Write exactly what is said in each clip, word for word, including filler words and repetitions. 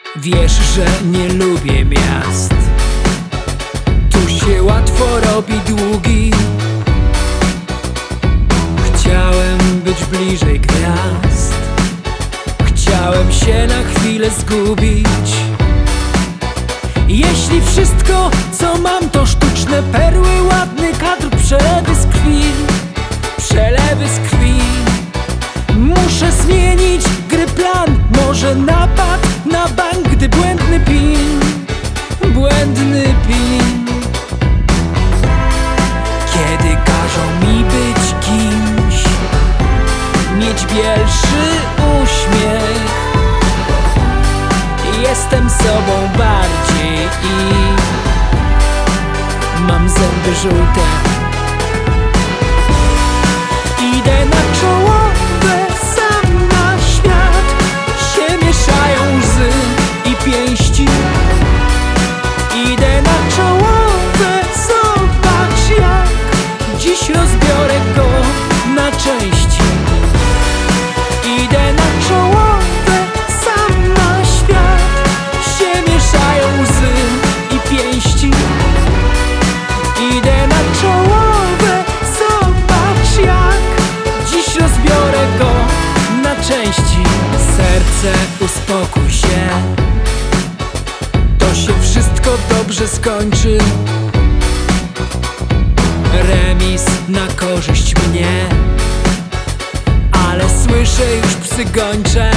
Wiesz, że nie lubię miast. Tu się łatwo robi długi. Chciałem być bliżej gwiazd. Chciałem się na chwilę zgubić. Jeśli wszystko, co mam, to sztuczne perły, ładny kadr, przelewy z krwi, przelewy z krwi. Muszę zmienić gry plan, może napad na bank, gdy błędny pin, błędny pin. Kiedy każą mi być kimś, mieć bielszy uśmiech, jestem sobą bardziej i mam zęby żółte. Idę na czołówkę, sam na świat, się mieszają łzy i pięści. Idę na czołówkę, zobacz jak dziś rozbiorę go na części. Idę na czołówkę, sam na świat, się mieszają łzy i pięści. Idę na czołówkę, zobacz jak dziś rozbiorę go na części. Serce, uspokój się, to się wszystko dobrze skończy. Remis na korzyść mnie, ale słyszę już psy gończe.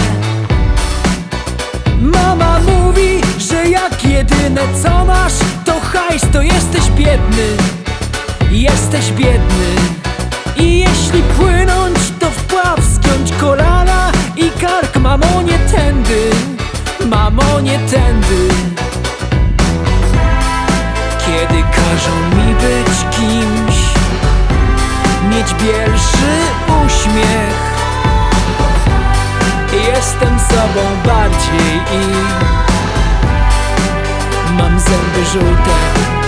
Mama mówi, że jak jedyne co masz to hajs, to jesteś biedny, jesteś biedny. I jeśli płynąć, to wpław, zgiąć kolana i kark. Mamo, nie tędy, mamo, nie tędy. Kiedy każą mi być kimś, mieć bielszy uśmiech, jestem sobą bardziej i mam zęby żółte.